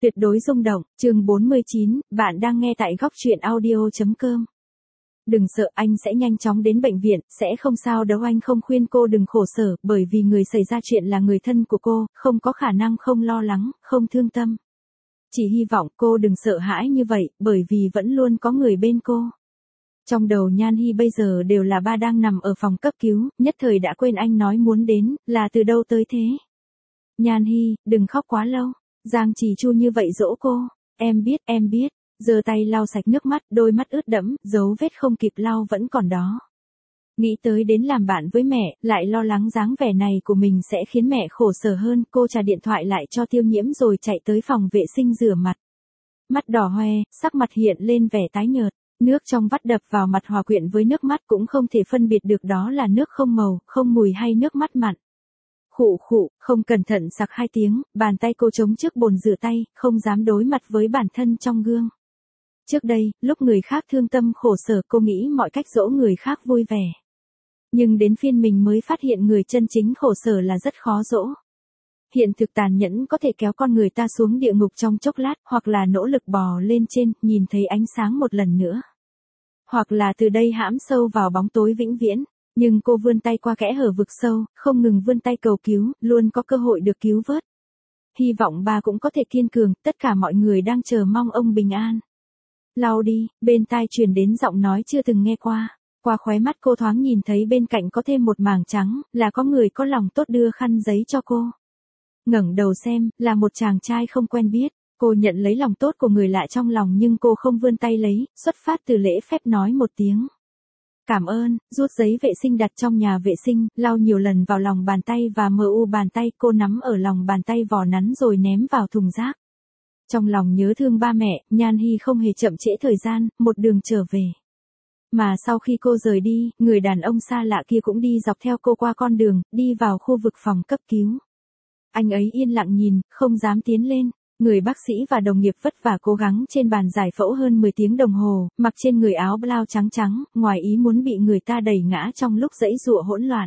Tuyệt đối rung động, chương 49, bạn đang nghe tại góc truyện audio.com. Đừng sợ, anh sẽ nhanh chóng đến bệnh viện, sẽ không sao đâu. Anh không khuyên cô đừng khổ sở, bởi vì người xảy ra chuyện là người thân của cô, không có khả năng không lo lắng, không thương tâm. Chỉ hy vọng cô đừng sợ hãi như vậy, bởi vì vẫn luôn có người bên cô. Trong đầu Nhan Hi bây giờ đều là ba đang nằm ở phòng cấp cứu, nhất thời đã quên anh nói muốn đến, là từ đâu tới thế. Nhan Hi, đừng khóc quá lâu. Giang Trì Chu như vậy dỗ cô, em biết, giơ tay lau sạch nước mắt, đôi mắt ướt đẫm, dấu vết không kịp lau vẫn còn đó. Nghĩ tới đến làm bạn với mẹ, lại lo lắng dáng vẻ này của mình sẽ khiến mẹ khổ sở hơn, cô trả điện thoại lại cho Tiêu Nhiễm rồi chạy tới phòng vệ sinh rửa mặt. Mắt đỏ hoe, sắc mặt hiện lên vẻ tái nhợt, nước trong vắt đập vào mặt hòa quyện với nước mắt cũng không thể phân biệt được đó là nước không màu, không mùi hay nước mắt mặn. Khụ khụ, không cẩn thận sặc 2 tiếng, bàn tay cô chống trước bồn rửa tay, không dám đối mặt với bản thân trong gương. Trước đây, lúc người khác thương tâm khổ sở cô nghĩ mọi cách dỗ người khác vui vẻ. Nhưng đến phiên mình mới phát hiện người chân chính khổ sở là rất khó dỗ. Hiện thực tàn nhẫn có thể kéo con người ta xuống địa ngục trong chốc lát, hoặc là nỗ lực bò lên trên, nhìn thấy ánh sáng một lần nữa. Hoặc là từ đây hãm sâu vào bóng tối vĩnh viễn. Nhưng cô vươn tay qua kẽ hở vực sâu, không ngừng vươn tay cầu cứu, luôn có cơ hội được cứu vớt. Hy vọng bà cũng có thể kiên cường, tất cả mọi người đang chờ mong ông bình an. Lau đi, bên tai truyền đến giọng nói chưa từng nghe qua. Qua khóe mắt cô thoáng nhìn thấy bên cạnh có thêm một mảng trắng, là có người có lòng tốt đưa khăn giấy cho cô. Ngẩng đầu xem, là một chàng trai không quen biết. Cô nhận lấy lòng tốt của người lạ trong lòng nhưng cô không vươn tay lấy, xuất phát từ lễ phép nói một tiếng. Cảm ơn, rút giấy vệ sinh đặt trong nhà vệ sinh, lau nhiều lần vào lòng bàn tay và bàn tay cô nắm ở lòng bàn tay vò nắn rồi ném vào thùng rác. Trong lòng nhớ thương ba mẹ, Nhan Hi không hề chậm trễ thời gian, một đường trở về. Mà sau khi cô rời đi, người đàn ông xa lạ kia cũng đi dọc theo cô qua con đường, đi vào khu vực phòng cấp cứu. Anh ấy yên lặng nhìn, không dám tiến lên. Người bác sĩ và đồng nghiệp vất vả cố gắng trên bàn giải phẫu hơn 10 tiếng đồng hồ, mặc trên người áo blau trắng trắng, ngoài ý muốn bị người ta đẩy ngã trong lúc giãy giụa hỗn loạn.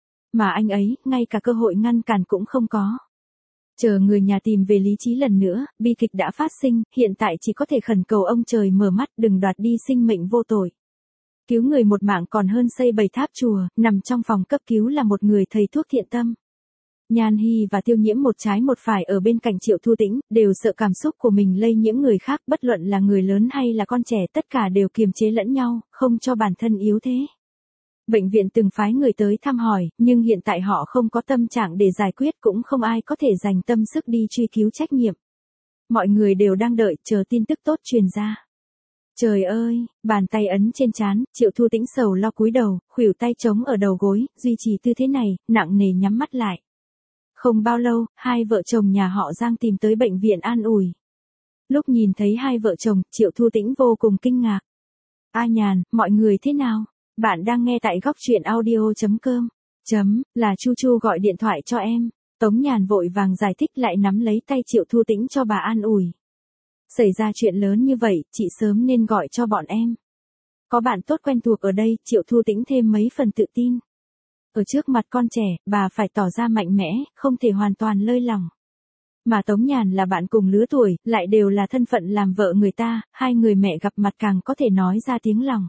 Mà anh ấy, ngay cả cơ hội ngăn cản cũng không có. Chờ người nhà tìm về lý trí lần nữa, bi kịch đã phát sinh, hiện tại chỉ có thể khẩn cầu ông trời mở mắt đừng đoạt đi sinh mệnh vô tội. Cứu người một mạng còn hơn xây 7 tháp chùa, nằm trong phòng cấp cứu là một người thầy thuốc thiện tâm. Nhan Hi và Tiêu Nhiễm một trái một phải ở bên cạnh Triệu Thu Tĩnh, đều sợ cảm xúc của mình lây nhiễm người khác, bất luận là người lớn hay là con trẻ, tất cả đều kiềm chế lẫn nhau, không cho bản thân yếu thế. Bệnh viện từng phái người tới thăm hỏi, nhưng hiện tại họ không có tâm trạng để giải quyết, cũng không ai có thể dành tâm sức đi truy cứu trách nhiệm. Mọi người đều đang đợi, chờ tin tức tốt truyền ra. Trời ơi, bàn tay ấn trên trán, Triệu Thu Tĩnh sầu lo cúi đầu, khuỷu tay chống ở đầu gối, duy trì tư thế này, nặng nề nhắm mắt lại. Không bao lâu, hai vợ chồng nhà họ Giang tìm tới bệnh viện an ủi. Lúc nhìn thấy hai vợ chồng, Triệu Thu Tĩnh vô cùng kinh ngạc. A Nhàn, mọi người thế nào? Bạn đang nghe tại góc truyện audio.com. Là Chu Chu gọi điện thoại cho em. Tống Nhàn vội vàng giải thích lại nắm lấy tay Triệu Thu Tĩnh cho bà an ủi. Xảy ra chuyện lớn như vậy, chị sớm nên gọi cho bọn em. Có bạn tốt quen thuộc ở đây, Triệu Thu Tĩnh thêm mấy phần tự tin. Ở trước mặt con trẻ, bà phải tỏ ra mạnh mẽ, không thể hoàn toàn lơi lỏng. Mà Tống Nhàn là bạn cùng lứa tuổi, lại đều là thân phận làm vợ người ta, hai người mẹ gặp mặt càng có thể nói ra tiếng lòng.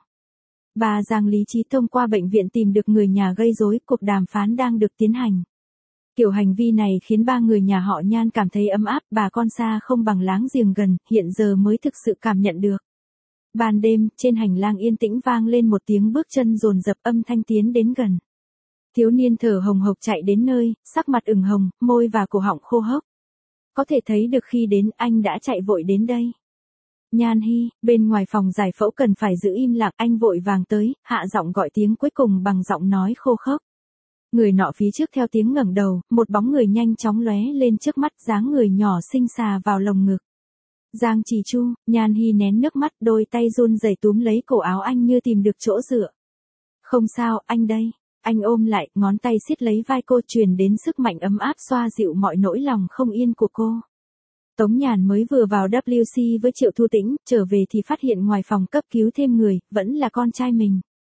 Bà Giang lý trí thông qua bệnh viện tìm được người nhà gây rối, cuộc đàm phán đang được tiến hành. Kiểu hành vi này khiến ba người nhà họ Nhan cảm thấy ấm áp, bà con xa không bằng láng giềng gần, hiện giờ mới thực sự cảm nhận được. Ban đêm, trên hành lang yên tĩnh vang lên một tiếng bước chân dồn dập, âm thanh tiến đến gần. Thiếu niên thở hồng hộc chạy đến nơi, sắc mặt ửng hồng, môi và cổ họng khô hốc. Có thể thấy được khi đến anh đã chạy vội đến đây. Nhan Hi, bên ngoài phòng giải phẫu cần phải giữ im lặng, anh vội vàng tới, hạ giọng gọi tiếng cuối cùng bằng giọng nói khô khốc. Người nọ phía trước theo tiếng ngẩng đầu, một bóng người nhanh chóng lóe lên trước mắt, dáng người nhỏ xinh xà vào lồng ngực. Giang Trì Chu, Nhan Hi nén nước mắt, đôi tay run rẩy túm lấy cổ áo anh như tìm được chỗ dựa. Không sao, anh đây. Anh ôm lại, ngón tay siết lấy vai cô, truyền đến sức mạnh ấm áp xoa dịu mọi nỗi lòng không yên của cô. Tống Nhàn mới vừa vào WC với Triệu Thu Tĩnh, trở về thì phát hiện ngoài phòng cấp cứu thêm người, vẫn là con trai mình.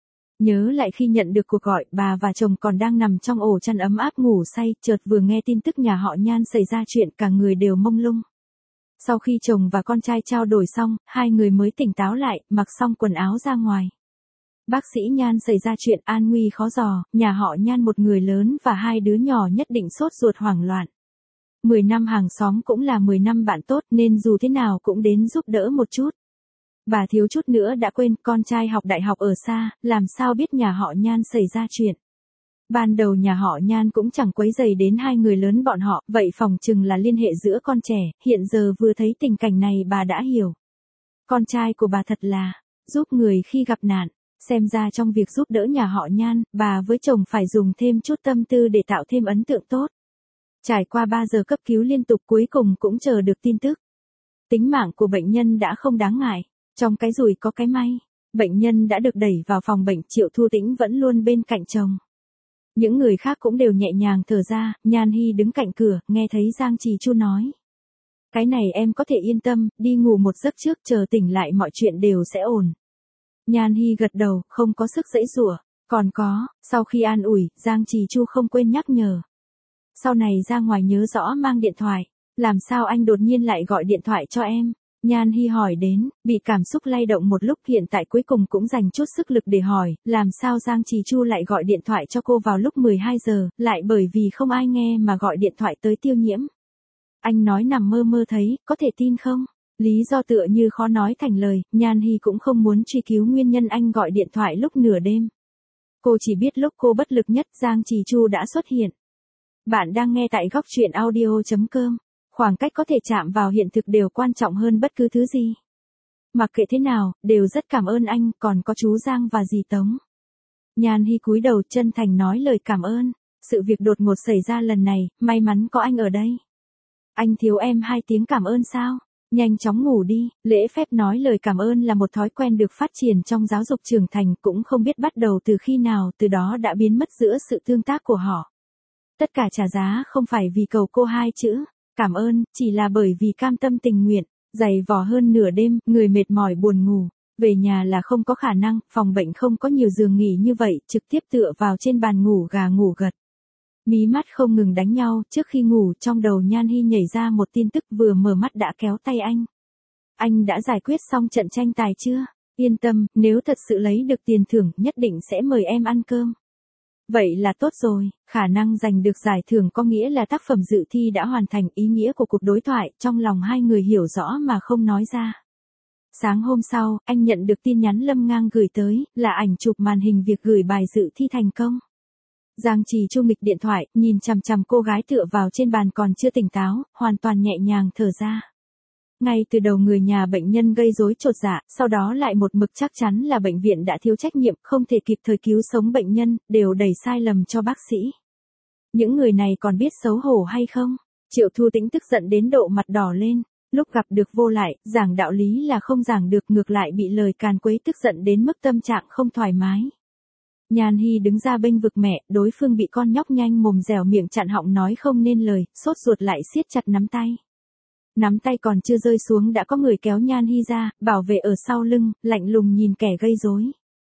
Nhớ lại khi nhận được cuộc gọi, bà và chồng còn đang nằm trong ổ chăn ấm áp ngủ say, chợt vừa nghe tin tức nhà họ Nhan xảy ra chuyện, cả người đều mông lung. Sau khi chồng và con trai trao đổi xong, hai người mới tỉnh táo lại, mặc xong quần áo ra ngoài. Bác sĩ Nhan xảy ra chuyện an nguy khó dò, nhà họ Nhan một người lớn và hai đứa nhỏ nhất định sốt ruột hoảng loạn. 10 năm hàng xóm cũng là 10 năm bạn tốt nên dù thế nào cũng đến giúp đỡ một chút. Bà thiếu chút nữa đã quên con trai học đại học ở xa, làm sao biết nhà họ Nhan xảy ra chuyện. Ban đầu nhà họ Nhan cũng chẳng quấy rầy đến hai người lớn bọn họ, vậy phỏng chừng là liên hệ giữa con trẻ, hiện giờ vừa thấy tình cảnh này bà đã hiểu. Con trai của bà thật là giúp người khi gặp nạn, xem ra trong việc giúp đỡ nhà họ Nhan, bà với chồng phải dùng thêm chút tâm tư để tạo thêm ấn tượng tốt. Trải qua 3 giờ cấp cứu liên tục cuối cùng cũng chờ được tin tức. Tính mạng của bệnh nhân đã không đáng ngại, trong cái rủi có cái may, bệnh nhân đã được đẩy vào phòng bệnh. Triệu Thu Tĩnh vẫn luôn bên cạnh chồng. Những người khác cũng đều nhẹ nhàng thở ra, Nhan Hi đứng cạnh cửa, nghe thấy Giang Trì Chu nói. Cái này em có thể yên tâm, đi ngủ một giấc trước, chờ tỉnh lại mọi chuyện đều sẽ ổn. Nhan Hi gật đầu, không có sức giãy giụa. Còn có, sau khi an ủi, Giang Trì Chu không quên nhắc nhở. Sau này ra ngoài nhớ rõ mang điện thoại, làm sao anh đột nhiên lại gọi điện thoại cho em? Nhan Hi hỏi đến, bị cảm xúc lay động một lúc, hiện tại cuối cùng cũng dành chút sức lực để hỏi, làm sao Giang Trì Chu lại gọi điện thoại cho cô vào lúc 12 giờ, lại bởi vì không ai nghe mà gọi điện thoại tới Tiêu Nhiễm. Anh nói nằm mơ mơ thấy, có thể tin không? Lý do tựa như khó nói thành lời, Nhan Hi cũng không muốn truy cứu nguyên nhân anh gọi điện thoại lúc nửa đêm. Cô chỉ biết lúc cô bất lực nhất, Giang Trì Chu đã xuất hiện. Bạn đang nghe tại góc truyện audio.com. Khoảng cách có thể chạm vào hiện thực đều quan trọng hơn bất cứ thứ gì. Mặc kệ thế nào, đều rất cảm ơn anh, còn có chú Giang và dì Tống. Nhan Hi cúi đầu chân thành nói lời cảm ơn. Sự việc đột ngột xảy ra lần này, may mắn có anh ở đây. Anh thiếu em 2 tiếng cảm ơn sao? Nhanh chóng ngủ đi. Lễ phép nói lời cảm ơn là một thói quen được phát triển trong giáo dục trưởng thành, cũng không biết bắt đầu từ khi nào, từ đó đã biến mất giữa sự tương tác của họ. Tất cả trả giá không phải vì cầu cô 2 chữ cảm ơn, chỉ là bởi vì cam tâm tình nguyện. Dày vò hơn nửa đêm, người mệt mỏi buồn ngủ. Về nhà là không có khả năng, phòng bệnh không có nhiều giường nghỉ như vậy, trực tiếp tựa vào trên bàn ngủ gà ngủ gật. Mí mắt không ngừng đánh nhau, trước khi ngủ trong đầu Nhan Hi nhảy ra một tin tức, vừa mở mắt đã kéo tay anh. Anh đã giải quyết xong trận tranh tài chưa? Yên tâm, nếu thật sự lấy được tiền thưởng, nhất định sẽ mời em ăn cơm. Vậy là tốt rồi, khả năng giành được giải thưởng có nghĩa là tác phẩm dự thi đã hoàn thành. Ý nghĩa của cuộc đối thoại, trong lòng hai người hiểu rõ mà không nói ra. Sáng hôm sau, anh nhận được tin nhắn Lâm Ngang gửi tới, là ảnh chụp màn hình việc gửi bài dự thi thành công. Giang Trì Chu nghịch điện thoại, nhìn chằm chằm cô gái tựa vào trên bàn còn chưa tỉnh táo, hoàn toàn nhẹ nhàng thở ra. Ngay từ đầu người nhà bệnh nhân gây rối chột dạ, sau đó lại một mực chắc chắn là bệnh viện đã thiếu trách nhiệm, không thể kịp thời cứu sống bệnh nhân, đều đẩy sai lầm cho bác sĩ. Những người này còn biết xấu hổ hay không? Triệu Thu Tĩnh tức giận đến độ mặt đỏ lên, lúc gặp được Vô Lại, giảng đạo lý là không giảng được, ngược lại bị lời càn quấy tức giận đến mức tâm trạng không thoải mái. Nhan Hi đứng ra bênh vực mẹ, đối phương bị con nhóc nhanh mồm dẻo miệng chặn họng nói không nên lời, sốt ruột lại siết chặt nắm tay. Nắm tay còn chưa rơi xuống đã có người kéo Nhan Hi ra, bảo vệ ở sau lưng, lạnh lùng nhìn kẻ gây rối.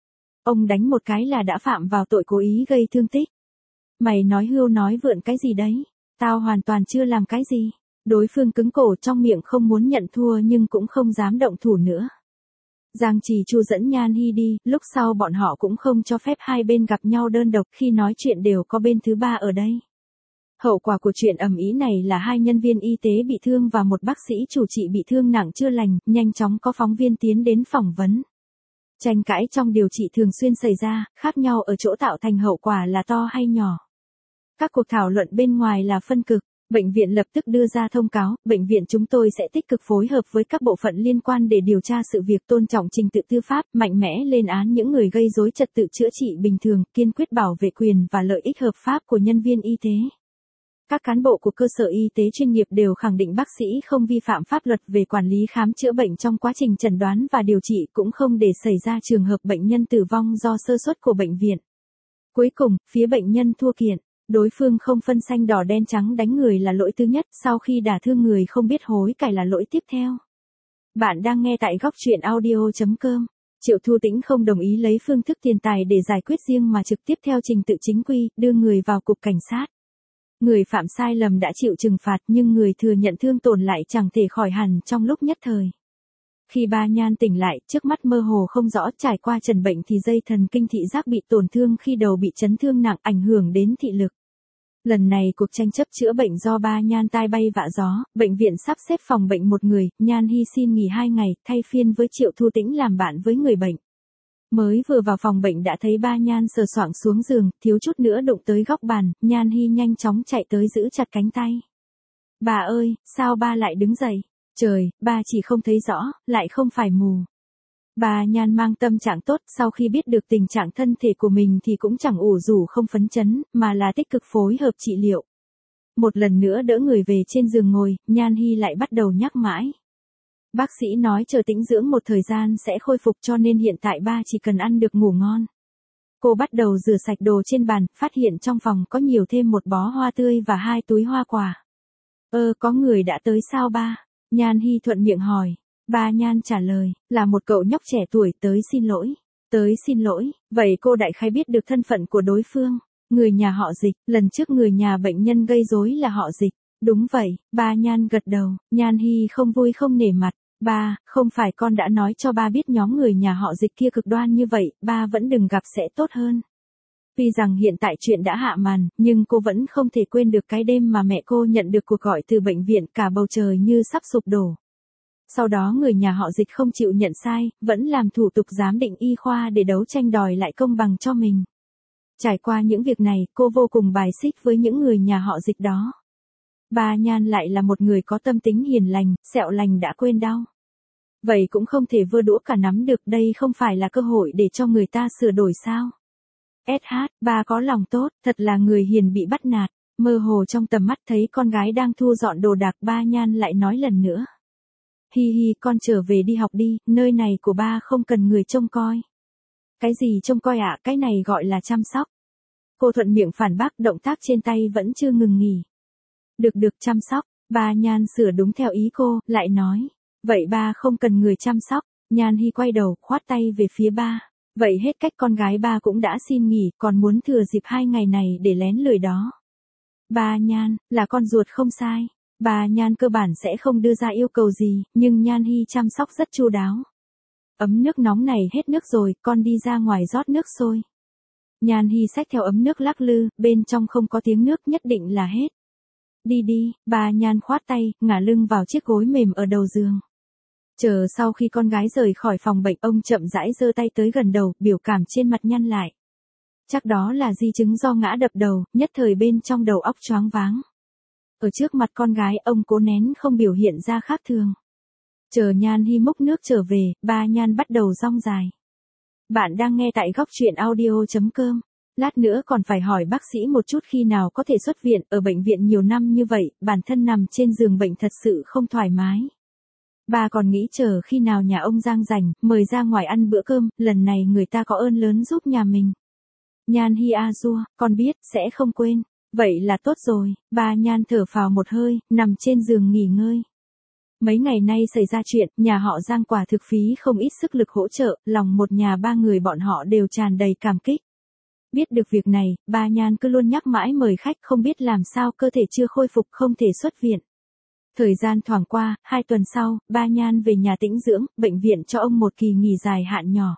Ông đánh một cái là đã phạm vào tội cố ý gây thương tích. Mày nói hưu nói vượn cái gì đấy? Tao hoàn toàn chưa làm cái gì. Đối phương cứng cổ trong miệng không muốn nhận thua nhưng cũng không dám động thủ nữa. Giang Trì Chu dẫn Nhan Hi đi, lúc sau bọn họ cũng không cho phép hai bên gặp nhau đơn độc, khi nói chuyện đều có bên thứ ba ở đây. Hậu quả của chuyện ầm ĩ này là 2 nhân viên y tế bị thương và một bác sĩ chủ trị bị thương nặng chưa lành, nhanh chóng có phóng viên tiến đến phỏng vấn. Tranh cãi trong điều trị thường xuyên xảy ra, khác nhau ở chỗ tạo thành hậu quả là to hay nhỏ. Các cuộc thảo luận bên ngoài là phân cực. Bệnh viện lập tức đưa ra thông cáo, bệnh viện chúng tôi sẽ tích cực phối hợp với các bộ phận liên quan để điều tra sự việc, tôn trọng trình tự tư pháp, mạnh mẽ lên án những người gây rối trật tự chữa trị bình thường, kiên quyết bảo vệ quyền và lợi ích hợp pháp của nhân viên y tế. Các cán bộ của cơ sở y tế chuyên nghiệp đều khẳng định bác sĩ không vi phạm pháp luật về quản lý khám chữa bệnh trong quá trình chẩn đoán và điều trị, cũng không để xảy ra trường hợp bệnh nhân tử vong do sơ suất của bệnh viện. Cuối cùng, phía bệnh nhân thua kiện. Đối phương không phân xanh đỏ đen trắng, đánh người là lỗi thứ nhất, sau khi đả thương người không biết hối cải là lỗi tiếp theo. Bạn đang nghe tại góc truyện audio.com. Triệu Thu Tĩnh không đồng ý lấy phương thức tiền tài để giải quyết riêng mà trực tiếp theo trình tự chính quy, đưa người vào cục cảnh sát. Người phạm sai lầm đã chịu trừng phạt nhưng người thừa nhận thương tổn lại chẳng thể khỏi hẳn trong lúc nhất thời. Khi Ba Nhan tỉnh lại, trước mắt mơ hồ không rõ, trải qua trần bệnh thì dây thần kinh thị giác bị tổn thương, khi đầu bị chấn thương nặng ảnh hưởng đến thị lực. Lần này cuộc tranh chấp chữa bệnh do Ba Nhan tai bay vạ gió, bệnh viện sắp xếp phòng bệnh một người, Nhan Hy xin nghỉ 2 ngày, thay phiên với Triệu Thu Tĩnh làm bạn với người bệnh. Mới vừa vào phòng bệnh đã thấy Ba Nhan sờ soạng xuống giường, thiếu chút nữa đụng tới góc bàn, Nhan Hy nhanh chóng chạy tới giữ chặt cánh tay. Bà ơi, sao ba lại đứng dậy? Trời, ba chỉ không thấy rõ, lại không phải mù. Ba Nhan mang tâm trạng tốt, sau khi biết được tình trạng thân thể của mình thì cũng chẳng ủ rũ không phấn chấn, mà là tích cực phối hợp trị liệu. Một lần nữa đỡ người về trên giường ngồi, Nhan Hy lại bắt đầu nhắc mãi. Bác sĩ nói chờ tĩnh dưỡng một thời gian sẽ khôi phục, cho nên hiện tại ba chỉ cần ăn được ngủ ngon. Cô bắt đầu rửa sạch đồ trên bàn, phát hiện trong phòng có nhiều thêm một bó hoa tươi và 2 túi hoa quả. Có người đã tới sao ba? Nhan Hy thuận miệng hỏi. Ba Nhan trả lời, là một cậu nhóc trẻ tuổi tới xin lỗi. Tới xin lỗi, vậy cô đại khái biết được thân phận của đối phương. Người nhà họ Dịch, lần trước người nhà bệnh nhân gây rối là họ Dịch. Đúng vậy, Ba Nhan gật đầu, Nhan Hy không vui không nể mặt. Ba, không phải con đã nói cho ba biết nhóm người nhà họ Dịch kia cực đoan như vậy, ba vẫn đừng gặp sẽ tốt hơn. Tuy rằng hiện tại chuyện đã hạ màn, nhưng cô vẫn không thể quên được cái đêm mà mẹ cô nhận được cuộc gọi từ bệnh viện, cả bầu trời như sắp sụp đổ. Sau đó người nhà họ Dịch không chịu nhận sai, vẫn làm thủ tục giám định y khoa để đấu tranh đòi lại công bằng cho mình. Trải qua những việc này, cô vô cùng bài xích với những người nhà họ Dịch đó. Ba Nhan lại là một người có tâm tính hiền lành, sẹo lành đã quên đau. Vậy cũng không thể vơ đũa cả nắm được, đây không phải là cơ hội để cho người ta sửa đổi sao? SH, ba có lòng tốt, thật là người hiền bị bắt nạt. Mơ hồ trong tầm mắt thấy con gái đang thu dọn đồ đạc, Ba Nhan lại nói lần nữa. Hi hi, con trở về đi học đi, nơi này của ba không cần người trông coi. Cái gì trông coi ạ, cái này gọi là chăm sóc. Cô thuận miệng phản bác, động tác trên tay vẫn chưa ngừng nghỉ. Được chăm sóc, Ba Nhan sửa đúng theo ý cô, lại nói. Vậy ba không cần người chăm sóc. Nhan Hy quay đầu, khoát tay về phía ba. Vậy hết cách, con gái ba cũng đã xin nghỉ, còn muốn thừa dịp 2 ngày này để lén lười đó. Ba Nhan, là con ruột không sai. Ba Nhan cơ bản sẽ không đưa ra yêu cầu gì, nhưng Nhan Hy chăm sóc rất chu đáo. Ấm nước nóng này hết nước rồi, con đi ra ngoài rót nước sôi. Nhan Hy xách theo ấm nước lắc lư, bên trong không có tiếng nước, nhất định là hết. Đi, Ba Nhan khoát tay, ngả lưng vào chiếc gối mềm ở đầu giường. Chờ sau khi con gái rời khỏi phòng bệnh, ông chậm rãi giơ tay tới gần đầu, biểu cảm trên mặt nhăn lại. Chắc đó là di chứng do ngã đập đầu, nhất thời bên trong đầu óc choáng váng. Ở trước mặt con gái, ông cố nén không biểu hiện ra khác thường. Chờ Nhan Hy múc nước trở về, Ba Nhan bắt đầu rong dài. Bạn đang nghe tại góc truyện audio.com. Lát nữa còn phải hỏi bác sĩ một chút khi nào có thể xuất viện, ở bệnh viện nhiều năm như vậy, bản thân nằm trên giường bệnh thật sự không thoải mái. Bà còn nghĩ chờ khi nào nhà ông Giang rảnh, mời ra ngoài ăn bữa cơm, lần này người ta có ơn lớn giúp nhà mình. Nhan Hy a dua, con biết, sẽ không quên. Vậy là tốt rồi, Ba Nhan thở phào một hơi, nằm trên giường nghỉ ngơi. Mấy ngày nay xảy ra chuyện, nhà họ Giang quả thực phí không ít sức lực hỗ trợ, lòng một nhà 3 người bọn họ đều tràn đầy cảm kích. Biết được việc này, Ba Nhan cứ luôn nhắc mãi mời khách, không biết làm sao cơ thể chưa khôi phục không thể xuất viện. Thời gian thoảng qua, 2 tuần sau, Ba Nhan về nhà tĩnh dưỡng, bệnh viện cho ông một kỳ nghỉ dài hạn nhỏ.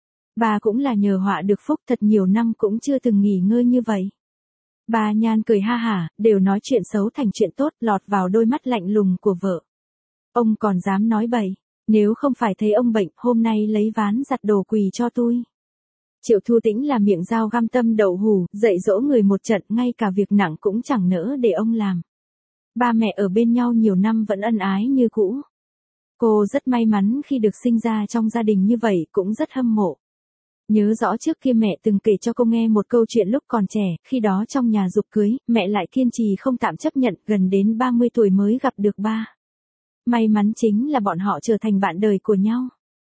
Bà cũng là nhờ họa được phúc, thật nhiều năm cũng chưa từng nghỉ ngơi như vậy. Ba Nhan cười ha hả, đều nói chuyện xấu thành chuyện tốt, lọt vào đôi mắt lạnh lùng của vợ. Ông còn dám nói bậy, nếu không phải thấy ông bệnh, hôm nay lấy ván giặt đồ quỳ cho tôi. Triệu Thu Tĩnh là miệng dao găm tâm đậu hủ, dạy dỗ người một trận, ngay cả việc nặng cũng chẳng nỡ để ông làm. Ba mẹ ở bên nhau nhiều năm vẫn ân ái như cũ. Cô rất may mắn khi được sinh ra trong gia đình như vậy, cũng rất hâm mộ. Nhớ rõ trước kia mẹ từng kể cho cô nghe một câu chuyện lúc còn trẻ, khi đó trong nhà giục cưới, mẹ lại kiên trì không tạm chấp nhận, gần đến 30 tuổi mới gặp được ba. May mắn chính là bọn họ trở thành bạn đời của nhau.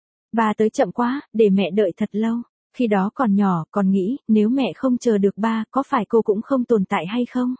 Ba tới chậm quá, để mẹ đợi thật lâu. Khi đó còn nhỏ, còn nghĩ, nếu mẹ không chờ được ba, có phải cô cũng không tồn tại hay không?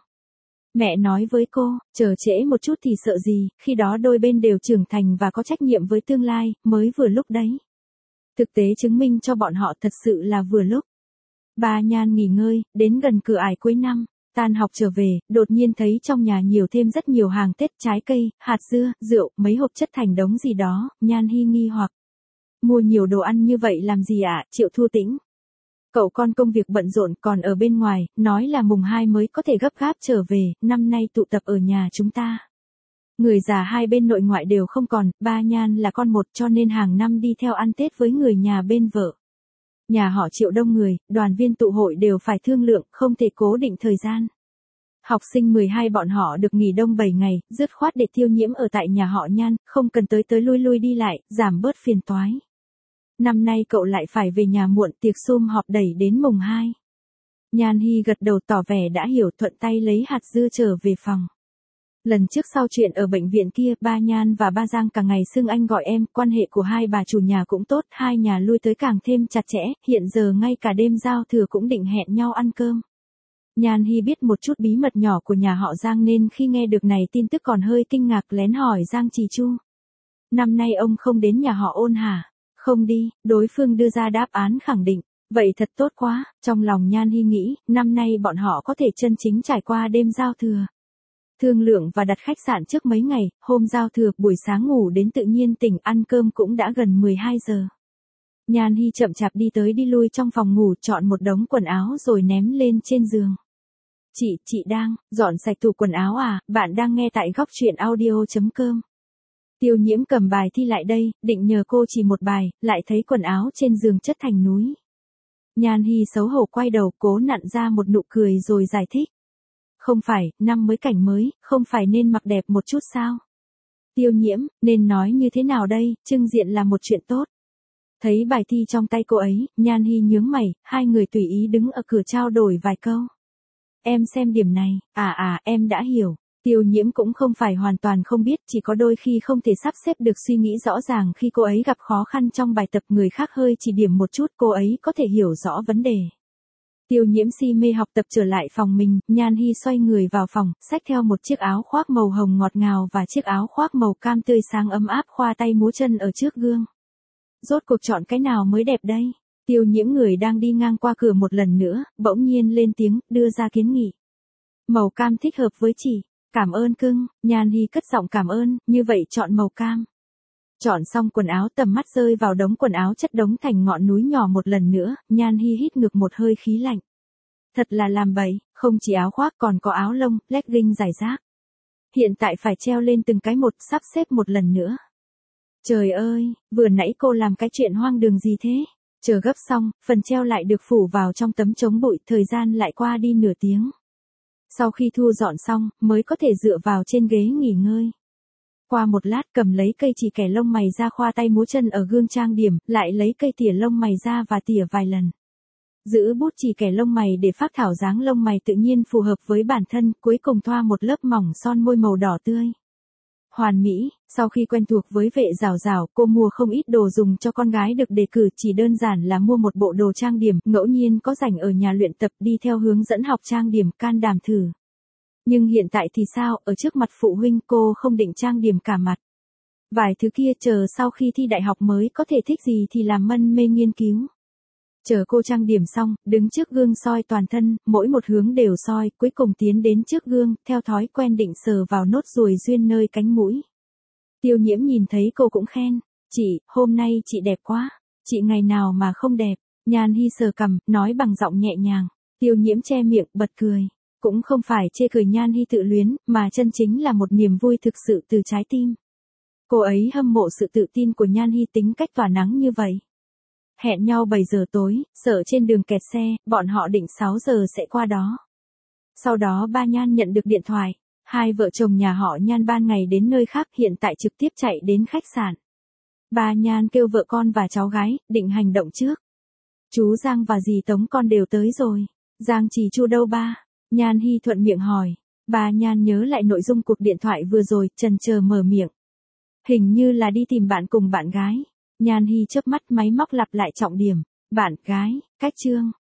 Mẹ nói với cô, chờ trễ một chút thì sợ gì, khi đó đôi bên đều trưởng thành và có trách nhiệm với tương lai, mới vừa lúc đấy. Thực tế chứng minh cho bọn họ thật sự là vừa lúc. Ba Nhan nghỉ ngơi, đến gần cửa ải cuối năm, Tan học trở về, đột nhiên thấy trong nhà nhiều thêm rất nhiều hàng Tết, trái cây, hạt dưa, rượu, mấy hộp chất thành đống gì đó, Nhan Hi nghi hoặc. Mua nhiều đồ ăn như vậy làm gì ạ, Triệu Thu Tĩnh? Cậu con công việc bận rộn còn ở bên ngoài, nói là mùng 2 mới có thể gấp gáp trở về, năm nay tụ tập ở nhà chúng ta. Người già hai bên nội ngoại đều không còn, ba Nhan là con một cho nên hàng năm đi theo ăn Tết với người nhà bên vợ. Nhà họ Triệu đông người, đoàn viên tụ hội đều phải thương lượng, không thể cố định thời gian. Học sinh 12 bọn họ được nghỉ đông 7 ngày, dứt khoát để Tiêu Nhiễm ở tại nhà họ Nhan, không cần tới tới lui đi lại, giảm bớt phiền toái. Năm nay cậu lại phải về nhà muộn, tiệc sum họp đẩy đến mùng 2. Nhan Hi gật đầu tỏ vẻ đã hiểu, thuận tay lấy hạt dưa trở về phòng. Lần trước sau chuyện ở bệnh viện kia, ba Nhan và ba Giang cả ngày xưng anh gọi em, quan hệ của hai bà chủ nhà cũng tốt, hai nhà lui tới càng thêm chặt chẽ, hiện giờ ngay cả đêm giao thừa cũng định hẹn nhau ăn cơm. Nhan Hi biết một chút bí mật nhỏ của nhà họ Giang nên khi nghe được này tin tức còn hơi kinh ngạc, lén hỏi Giang Trì Chu. Năm nay ông không đến nhà họ Ôn hả? Không đi, đối phương đưa ra đáp án khẳng định. Vậy thật tốt quá, trong lòng Nhan Hi nghĩ, năm nay bọn họ có thể chân chính trải qua đêm giao thừa. Thương lượng và đặt khách sạn trước mấy ngày, hôm giao thừa, buổi sáng ngủ đến tự nhiên tỉnh, ăn cơm cũng đã gần 12 giờ. Nhan Hi chậm chạp đi tới đi lui trong phòng ngủ, chọn một đống quần áo rồi ném lên trên giường. Chị đang dọn sạch tủ quần áo à, bạn đang nghe tại góc truyện audio.com. Tiêu Nhiễm cầm bài thi lại đây, định nhờ cô chỉ một bài, lại thấy quần áo trên giường chất thành núi. Nhan Hi xấu hổ quay đầu, cố nặn ra một nụ cười rồi giải thích. Không phải, năm mới cảnh mới, không phải nên mặc đẹp một chút sao? Tiêu Nhiễm, nên nói như thế nào đây, trưng diện là một chuyện tốt. Thấy bài thi trong tay cô ấy, Nhan Hi nhướng mày, hai người tùy ý đứng ở cửa trao đổi vài câu. Em xem điểm này, em đã hiểu. Tiêu Nhiễm cũng không phải hoàn toàn không biết, chỉ có đôi khi không thể sắp xếp được suy nghĩ rõ ràng khi cô ấy gặp khó khăn trong bài tập, người khác hơi chỉ điểm một chút cô ấy có thể hiểu rõ vấn đề. Tiêu Nhiễm si mê học tập trở lại phòng mình, Nhan Hi xoay người vào phòng, xách theo một chiếc áo khoác màu hồng ngọt ngào và chiếc áo khoác màu cam tươi sáng ấm áp, khoa tay múa chân ở trước gương. Rốt cuộc chọn cái nào mới đẹp đây? Tiêu Nhiễm người đang đi ngang qua cửa một lần nữa, bỗng nhiên lên tiếng, đưa ra kiến nghị. Màu cam thích hợp với chị. Cảm ơn cưng, Nhan Hi cất giọng cảm ơn, như vậy chọn màu cam. Chọn xong quần áo, tầm mắt rơi vào đống quần áo chất đống thành ngọn núi nhỏ một lần nữa, Nhan Hi hít ngược một hơi khí lạnh. Thật là làm bậy, không chỉ áo khoác còn có áo lông, legging rải rác. Hiện tại phải treo lên từng cái một, sắp xếp một lần nữa. Trời ơi, vừa nãy cô làm cái chuyện hoang đường gì thế? Chờ gấp xong, phần treo lại được phủ vào trong tấm chống bụi, thời gian lại qua đi nửa tiếng. Sau khi thu dọn xong, mới có thể dựa vào trên ghế nghỉ ngơi. Qua một lát, cầm lấy cây chì kẻ lông mày ra, khoa tay múa chân ở gương trang điểm, lại lấy cây tỉa lông mày ra và tỉa vài lần. Giữ bút chì kẻ lông mày để phác thảo dáng lông mày tự nhiên phù hợp với bản thân, cuối cùng thoa một lớp mỏng son môi màu đỏ tươi. Hoàn mỹ, sau khi quen thuộc với vệ rào rào, cô mua không ít đồ dùng cho con gái được đề cử, chỉ đơn giản là mua một bộ đồ trang điểm, ngẫu nhiên có rảnh ở nhà luyện tập, đi theo hướng dẫn học trang điểm, can đảm thử. Nhưng hiện tại thì sao, ở trước mặt phụ huynh cô không định trang điểm cả mặt. Vài thứ kia chờ sau khi thi đại học mới có thể thích gì thì làm mân mê nghiên cứu. Chờ cô trang điểm xong, đứng trước gương soi toàn thân, mỗi một hướng đều soi, cuối cùng tiến đến trước gương, theo thói quen định sờ vào nốt ruồi duyên nơi cánh mũi. Tiêu Nhiễm nhìn thấy cô cũng khen, chị, hôm nay chị đẹp quá, chị ngày nào mà không đẹp. Nhan Hi sờ cằm, nói bằng giọng nhẹ nhàng. Tiêu Nhiễm che miệng, bật cười. Cũng không phải chê cười Nhan Hi tự luyến, mà chân chính là một niềm vui thực sự từ trái tim. Cô ấy hâm mộ sự tự tin của Nhan Hi, tính cách tỏa nắng như vậy. Hẹn nhau 7 giờ tối, sợ trên đường kẹt xe, bọn họ định 6 giờ sẽ qua đó. Sau đó ba Nhan nhận được điện thoại, hai vợ chồng nhà họ Nhan ban ngày đến nơi khác, hiện tại trực tiếp chạy đến khách sạn. Ba Nhan kêu vợ con và cháu gái, định hành động trước. Chú Giang và dì Tống con đều tới rồi. Giang Trì Chu đâu ba? Nhan Hi thuận miệng hỏi. Ba Nhan nhớ lại nội dung cuộc điện thoại vừa rồi, chần chờ mở miệng. Hình như là đi tìm bạn cùng bạn gái. Nhan Hi chớp mắt, máy móc lặp lại trọng điểm. Bạn gái, cách Trương,